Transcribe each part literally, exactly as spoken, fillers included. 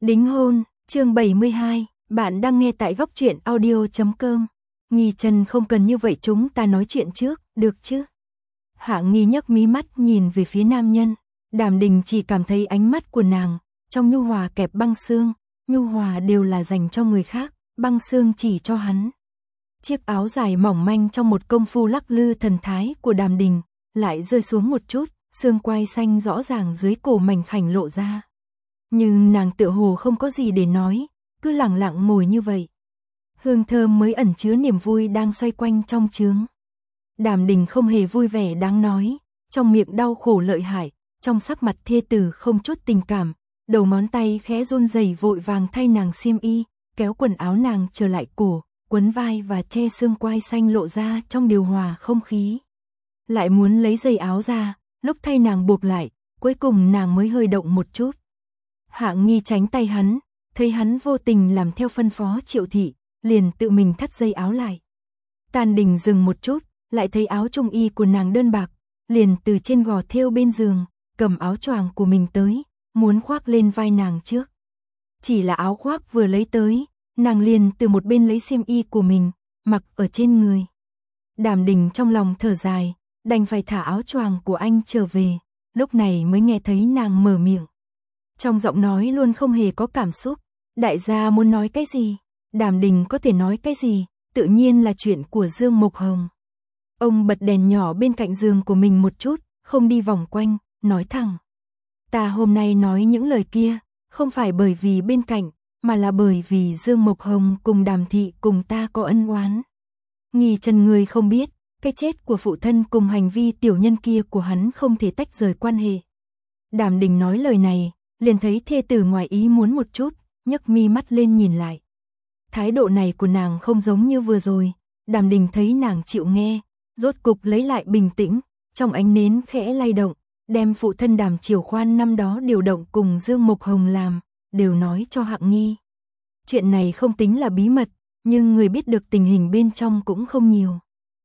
Đính hôn, chương bảy mươi hai, bạn đang nghe tại góc truyện audio chấm com. Nghi Trần không cần như vậy, chúng ta nói chuyện trước, được chứ? Hạ Nghi nhấc mí mắt nhìn về phía nam nhân, Đàm Đình chỉ cảm thấy ánh mắt của nàng, trong nhu hòa kẹp băng xương, nhu hòa đều là dành cho người khác, băng xương chỉ cho hắn. Chiếc áo dài mỏng manh trong một công phu lắc lư thần thái của Đàm Đình, lại rơi xuống một chút, xương quai xanh rõ ràng dưới cổ mảnh khảnh lộ ra. Nhưng nàng tựa hồ không có gì để nói, cứ lặng lặng ngồi như vậy. Hương thơm mới ẩn chứa niềm vui đang xoay quanh trong trướng. Đàm Đình không hề vui vẻ đáng nói, trong miệng đau khổ lợi hại, trong sắc mặt thê tử không chút tình cảm, đầu ngón tay khẽ run rẩy vội vàng thay nàng xiêm y, kéo quần áo nàng trở lại cổ, quấn vai và che xương quai xanh lộ ra trong điều hòa không khí. Lại muốn lấy dây áo ra, lúc thay nàng buộc lại, cuối cùng nàng mới hơi động một chút. Hạ Nghi tránh tay hắn, thấy hắn vô tình làm theo phân phó Triệu thị, liền tự mình thắt dây áo lại. Tàn Đình dừng một chút, lại thấy áo trung y của nàng đơn bạc, liền từ trên gò thêu bên giường, cầm áo choàng của mình tới, muốn khoác lên vai nàng trước. Chỉ là áo khoác vừa lấy tới, nàng liền từ một bên lấy xiêm y của mình, mặc ở trên người. Đàm Đình trong lòng thở dài, đành phải thả áo choàng của anh trở về, lúc này mới nghe thấy nàng mở miệng. Trong giọng nói luôn không hề có cảm xúc, đại gia muốn nói cái gì, Đàm Đình có thể nói cái gì, tự nhiên là chuyện của Dương Mộc Hồng. Ông bật đèn nhỏ bên cạnh giường của mình một chút, không đi vòng quanh, nói thẳng. Ta hôm nay nói những lời kia, không phải bởi vì bên cạnh, mà là bởi vì Dương Mộc Hồng cùng Đàm thị cùng ta có ân oán. Nghi Trần người không biết, cái chết của phụ thân cùng hành vi tiểu nhân kia của hắn không thể tách rời quan hệ. Đàm Đình nói lời này, liền thấy thê tử ngoài ý muốn một chút, nhấc mi mắt lên nhìn lại. Thái độ này của nàng không giống như vừa rồi, Đàm Đình thấy nàng chịu nghe, rốt cục lấy lại bình tĩnh, trong ánh nến khẽ lay động, đem phụ thân Đàm Triều Khoan năm đó điều động cùng Dương Mộc Hồng làm, đều nói cho Hạ Nghi. Chuyện này không tính là bí mật, nhưng người biết được tình hình bên trong cũng không nhiều.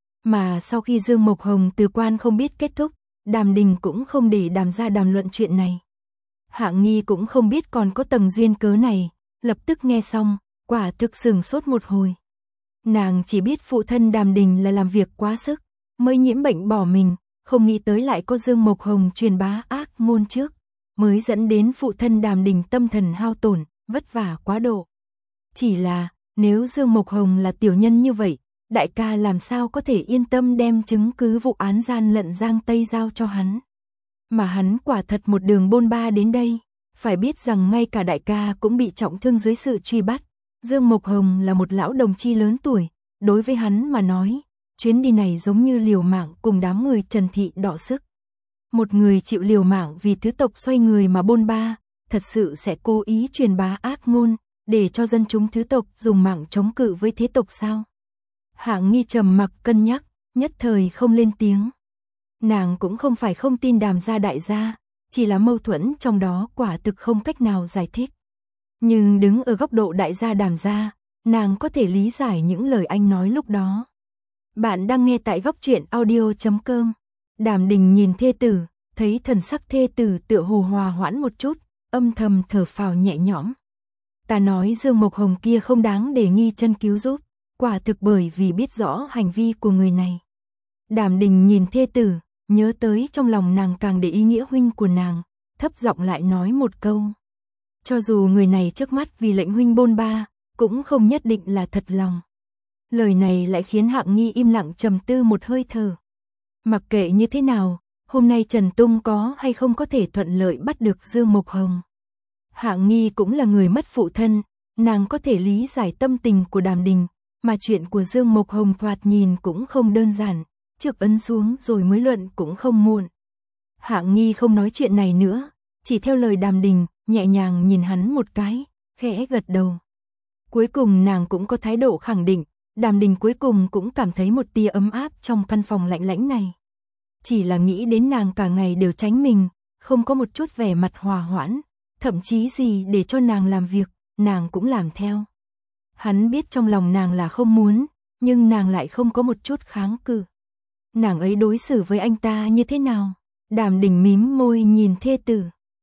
Mà sau khi Dương Mộc Hồng từ quan không biết kết thúc, Đàm Đình cũng không để Đàm gia đàm luận chuyện này. Hạ Nghi cũng không biết còn có tầng duyên cớ này, lập tức nghe xong, quả thực sửng sốt một hồi. Nàng chỉ biết phụ thân Đàm Đình là làm việc quá sức, mới nhiễm bệnh bỏ mình, không nghĩ tới lại có Dương Mộc Hồng truyền bá ác ngôn trước, mới dẫn đến phụ thân Đàm Đình tâm thần hao tổn, vất vả quá độ. Chỉ là, nếu Dương Mộc Hồng là tiểu nhân như vậy, đại ca làm sao có thể yên tâm đem chứng cứ vụ án gian lận Giang Tây giao cho hắn. Mà hắn quả thật một đường bôn ba đến đây, phải biết rằng ngay cả đại ca cũng bị trọng thương dưới sự truy bắt. Dương Mộc Hồng là một lão đồng chi lớn tuổi, đối với hắn mà nói, chuyến đi này giống như liều mạng cùng đám người Trần thị đọ sức. Một người chịu liều mạng vì thứ tộc xoay người mà bôn ba, thật sự sẽ cố ý truyền bá ác ngôn, để cho dân chúng thứ tộc dùng mạng chống cự với thế tộc sao? Hạ Nghi trầm mặc cân nhắc, nhất thời không lên tiếng. Nàng cũng không phải không tin Đàm gia đại gia, chỉ là mâu thuẫn trong đó quả thực không cách nào giải thích. Nhưng đứng ở góc độ đại gia Đàm gia, nàng có thể lý giải những lời anh nói lúc đó. Bạn đang nghe tại góc truyện audio chấm com. Đàm Đình nhìn thê tử, thấy thần sắc thê tử tựa hồ hòa hoãn một chút, âm thầm thở phào nhẹ nhõm. Ta nói Dương Mộc Hồng kia không đáng để Nghi Trân cứu giúp, quả thực bởi vì biết rõ hành vi của người này. Đàm Đình nhìn thê tử, nhớ tới trong lòng nàng càng để ý nghĩa huynh của nàng, thấp giọng lại nói một câu. Cho dù người này trước mắt vì lệnh huynh bôn ba, cũng không nhất định là thật lòng. Lời này lại khiến Hạ Nghi im lặng trầm tư một hơi thở. Mặc kệ như thế nào, hôm nay Trần Tung có hay không có thể thuận lợi bắt được Dương Mộc Hồng. Hạ Nghi cũng là người mất phụ thân, nàng có thể lý giải tâm tình của Đàm Đình, mà chuyện của Dương Mộc Hồng thoạt nhìn cũng không đơn giản, trước ấn xuống rồi mới luận cũng không muộn. Hạ Nghi không nói chuyện này nữa, chỉ theo lời Đàm Đình, nhẹ nhàng nhìn hắn một cái, khẽ gật đầu. Cuối cùng nàng cũng có thái độ khẳng định, Đàm Đình cuối cùng cũng cảm thấy một tia ấm áp trong căn phòng lạnh lẽo này. Chỉ là nghĩ đến nàng cả ngày đều tránh mình, không có một chút vẻ mặt hòa hoãn, thậm chí gì để cho nàng làm việc, nàng cũng làm theo. Hắn biết trong lòng nàng là không muốn, nhưng nàng lại không có một chút kháng cự. Nàng ấy đối xử với anh ta như thế nào? Đàm Đình mím môi nhìn thê tử.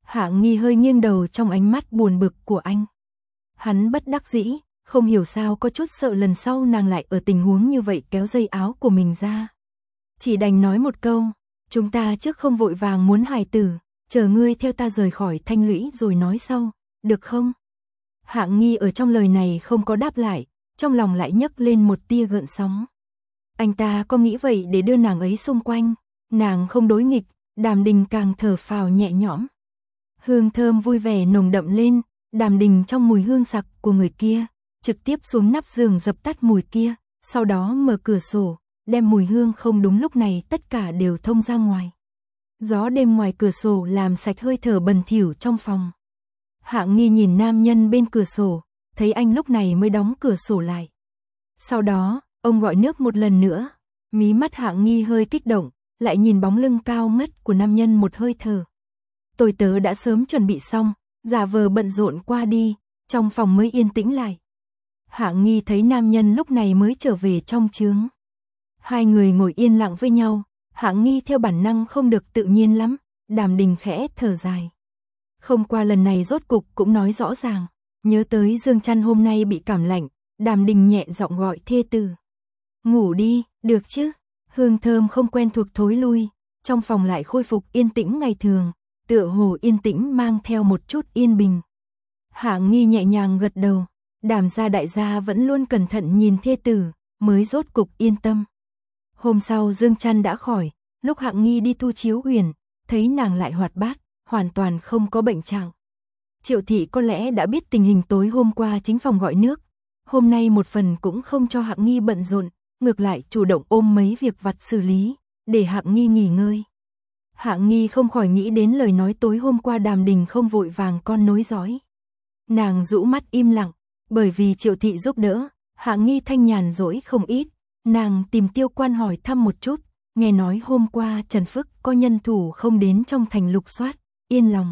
Hạng Nghi hơi nghiêng đầu trong ánh mắt buồn bực của anh. Hắn bất đắc dĩ, không hiểu sao có chút sợ lần sau nàng lại ở tình huống như vậy kéo dây áo của mình ra. Chỉ đành nói một câu, chúng ta trước không vội vàng muốn hài tử, chờ ngươi theo ta rời khỏi Thanh Lũy rồi nói sau, được không? Hạng Nghi ở trong lời này không có đáp lại, trong lòng lại nhấc lên một tia gợn sóng. Anh ta có nghĩ vậy để đưa nàng ấy xung quanh, nàng không đối nghịch, Đàm Đình càng thở phào nhẹ nhõm. Hương thơm vui vẻ nồng đậm lên, Đàm Đình trong mùi hương sặc của người kia, trực tiếp xuống nắp giường dập tắt mùi kia, sau đó mở cửa sổ, đem mùi hương không đúng lúc này tất cả đều thông ra ngoài. Gió đêm ngoài cửa sổ làm sạch hơi thở bẩn thỉu trong phòng. Hạng Nghi nhìn nam nhân bên cửa sổ, thấy anh lúc này mới đóng cửa sổ lại. Sau đó, ông gọi nước một lần nữa, mí mắt Hạng Nghi hơi kích động, lại nhìn bóng lưng cao ngất của nam nhân một hơi thở. Tôi tớ đã sớm chuẩn bị xong, giả vờ bận rộn qua đi, trong phòng mới yên tĩnh lại. Hạng Nghi thấy nam nhân lúc này mới trở về trong trướng. Hai người ngồi yên lặng với nhau, Hạng Nghi theo bản năng không được tự nhiên lắm, Đàm Đình khẽ thở dài. Không qua lần này rốt cục cũng nói rõ ràng, nhớ tới Dương Trăn hôm nay bị cảm lạnh, Đàm Đình nhẹ giọng gọi thê tử. Ngủ đi, được chứ? Hương thơm không quen thuộc thối lui, trong phòng lại khôi phục yên tĩnh ngày thường, tựa hồ yên tĩnh mang theo một chút yên bình. Hạng Nghi nhẹ nhàng gật đầu, Đàm gia đại gia vẫn luôn cẩn thận nhìn thê tử, mới rốt cục yên tâm. Hôm sau Dương Trăn đã khỏi, lúc Hạng Nghi đi thu chiếu huyền, thấy nàng lại hoạt bát, hoàn toàn không có bệnh trạng. Triệu thị có lẽ đã biết tình hình tối hôm qua chính phòng gọi nước, hôm nay một phần cũng không cho Hạng Nghi bận rộn, ngược lại chủ động ôm mấy việc vặt xử lý, để Hạng Nghi nghỉ ngơi. Hạng Nghi không khỏi nghĩ đến lời nói tối hôm qua Đàm Đình không vội vàng con nối dõi. Nàng rũ mắt im lặng, bởi vì Triệu thị giúp đỡ, Hạng Nghi thanh nhàn rỗi không ít, nàng tìm Tiêu Quan hỏi thăm một chút, nghe nói hôm qua Trần Phức có nhân thủ không đến trong thành lục soát, yên lòng.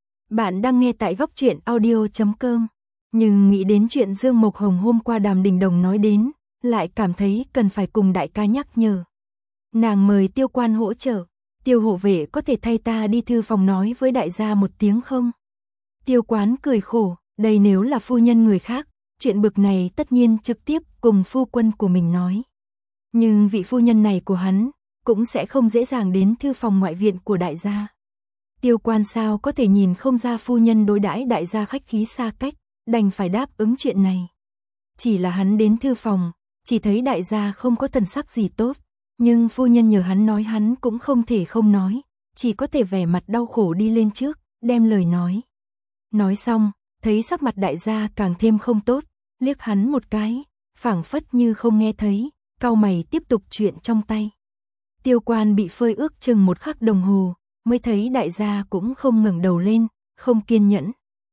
Bạn đang nghe tại góc truyện audio chấm com, nhưng nghĩ đến chuyện Dương Mộc Hồng hôm qua Đàm Đình Đồng nói đến, lại cảm thấy cần phải cùng đại ca nhắc nhở. Nàng mời Tiêu Quan hỗ trợ, Tiêu hộ vệ có thể thay ta đi thư phòng nói với đại gia một tiếng không? Tiêu Quán cười khổ, đây nếu là phu nhân người khác, chuyện bực này tất nhiên trực tiếp cùng phu quân của mình nói. Nhưng vị phu nhân này của hắn, cũng sẽ không dễ dàng đến thư phòng ngoại viện của đại gia. Tiêu Quan sao có thể nhìn không ra phu nhân đối đãi đại gia khách khí xa cách, đành phải đáp ứng chuyện này. Chỉ là hắn đến thư phòng, chỉ thấy đại gia không có thần sắc gì tốt, nhưng phu nhân nhờ hắn nói hắn cũng không thể không nói, chỉ có thể vẻ mặt đau khổ đi lên trước, đem lời nói. Nói xong, thấy sắc mặt đại gia càng thêm không tốt, liếc hắn một cái, phảng phất như không nghe thấy, cau mày tiếp tục chuyện trong tay. Tiêu Quan bị phơi ước chừng một khắc đồng hồ, mới thấy đại gia cũng không ngẩng đầu lên, không kiên nhẫn.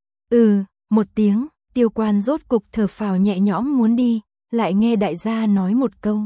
Ừ, một tiếng, Tiêu Quan rốt cục thở phào nhẹ nhõm muốn đi, lại nghe đại gia nói một câu.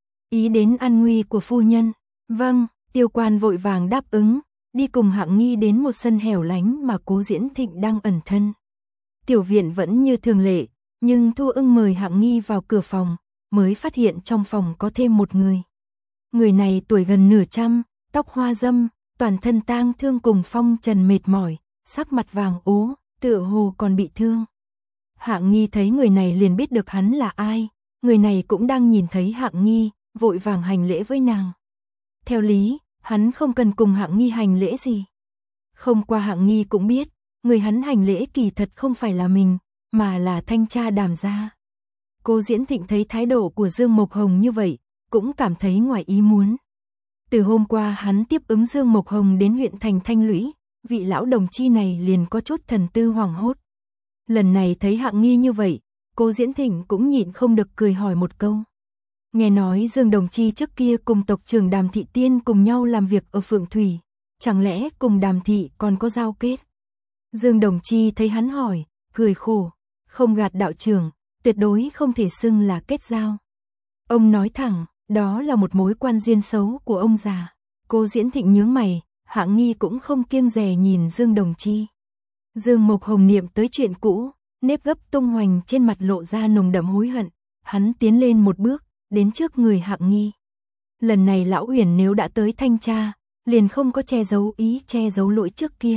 Ý đến an nguy của phu nhân. Vâng, Tiêu Quan vội vàng đáp ứng, đi cùng Hạng Nghi đến một sân hẻo lánh mà Cố Diễn Thịnh đang ẩn thân. Tiểu viện vẫn như thường lệ, nhưng Thu Ưng mời Hạng Nghi vào cửa phòng, mới phát hiện trong phòng có thêm một người. Người này tuổi gần nửa trăm, tóc hoa râm, toàn thân tang thương cùng phong trần mệt mỏi, sắc mặt vàng ố, tựa hồ còn bị thương. Hạng Nghi thấy người này liền biết được hắn là ai, người này cũng đang nhìn thấy Hạng Nghi, vội vàng hành lễ với nàng. Theo lý, hắn không cần cùng Hạng Nghi hành lễ gì. Không qua Hạng Nghi cũng biết, người hắn hành lễ kỳ thật không phải là mình, mà là thanh tra Đàm gia. Cố Diễn Thịnh thấy thái độ của Dương Mộc Hồng như vậy, cũng cảm thấy ngoài ý muốn. Từ hôm qua hắn tiếp ứng Dương Mộc Hồng đến huyện thành Thanh Lũy, vị lão đồng chi này liền có chút thần tư hoảng hốt. Lần này thấy Hạng Nghi như vậy, Cố Diễn Thịnh cũng nhịn không được cười hỏi một câu. Nghe nói Dương đồng chi trước kia cùng tộc trưởng Đàm Thị Tiên cùng nhau làm việc ở Phượng Thủy, chẳng lẽ cùng Đàm Thị còn có giao kết? Dương đồng chi thấy hắn hỏi, cười khổ, không gạt đạo trưởng, tuyệt đối không thể xưng là kết giao. Ông nói thẳng, đó là một mối quan duyên xấu của ông già. Cố Diễn Thịnh nhướng mày, Hạng Nghi cũng không kiêng dè nhìn Dương đồng chi. Dương Mộc Hồng niệm tới chuyện cũ, nếp gấp tung hoành trên mặt lộ ra nồng đậm hối hận, hắn tiến lên một bước, đến trước người Hạng Nghi. Lần này lão Uyển nếu đã tới thanh tra, liền không có che giấu ý che giấu lỗi trước kia,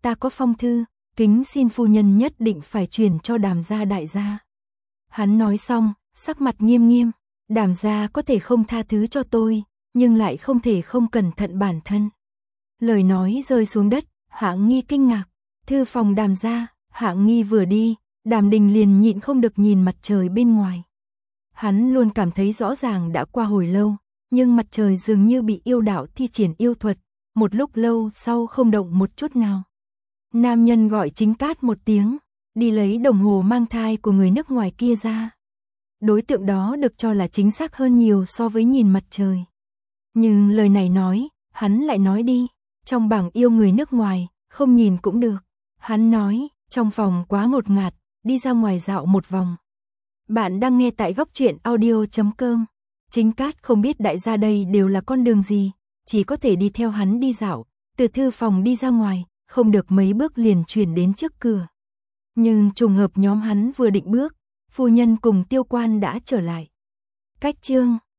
ta có phong thư, kính xin phu nhân nhất định phải truyền cho Đàm gia đại gia. Hắn nói xong, sắc mặt nghiêm nghiêm, Đàm gia có thể không tha thứ cho tôi, nhưng lại không thể không cẩn thận bản thân. Lời nói rơi xuống đất, Hạng Nghi kinh ngạc, thư phòng Đàm gia. Hạng Nghi vừa đi, Đàm Đình liền nhịn không được nhìn mặt trời bên ngoài. Hắn luôn cảm thấy rõ ràng đã qua hồi lâu, nhưng mặt trời dường như bị yêu đạo thi triển yêu thuật, một lúc lâu sau không động một chút nào. Nam nhân gọi Chính Cát một tiếng, đi lấy đồng hồ mang thai của người nước ngoài kia ra. Đối tượng đó được cho là chính xác hơn nhiều so với nhìn mặt trời. Nhưng lời này nói, hắn lại nói đi, trong bảng yêu người nước ngoài, không nhìn cũng được. Hắn nói, trong phòng quá ngột ngạt, đi ra ngoài dạo một vòng. Bạn đang nghe tại góc truyện audio chấm com. Chính Cát không biết đại gia đây đều là con đường gì, chỉ có thể đi theo hắn đi dạo, từ thư phòng đi ra ngoài, không được mấy bước liền chuyển đến trước cửa. Nhưng trùng hợp nhóm hắn vừa định bước, phu nhân cùng Tiêu Quan đã trở lại. Cách chương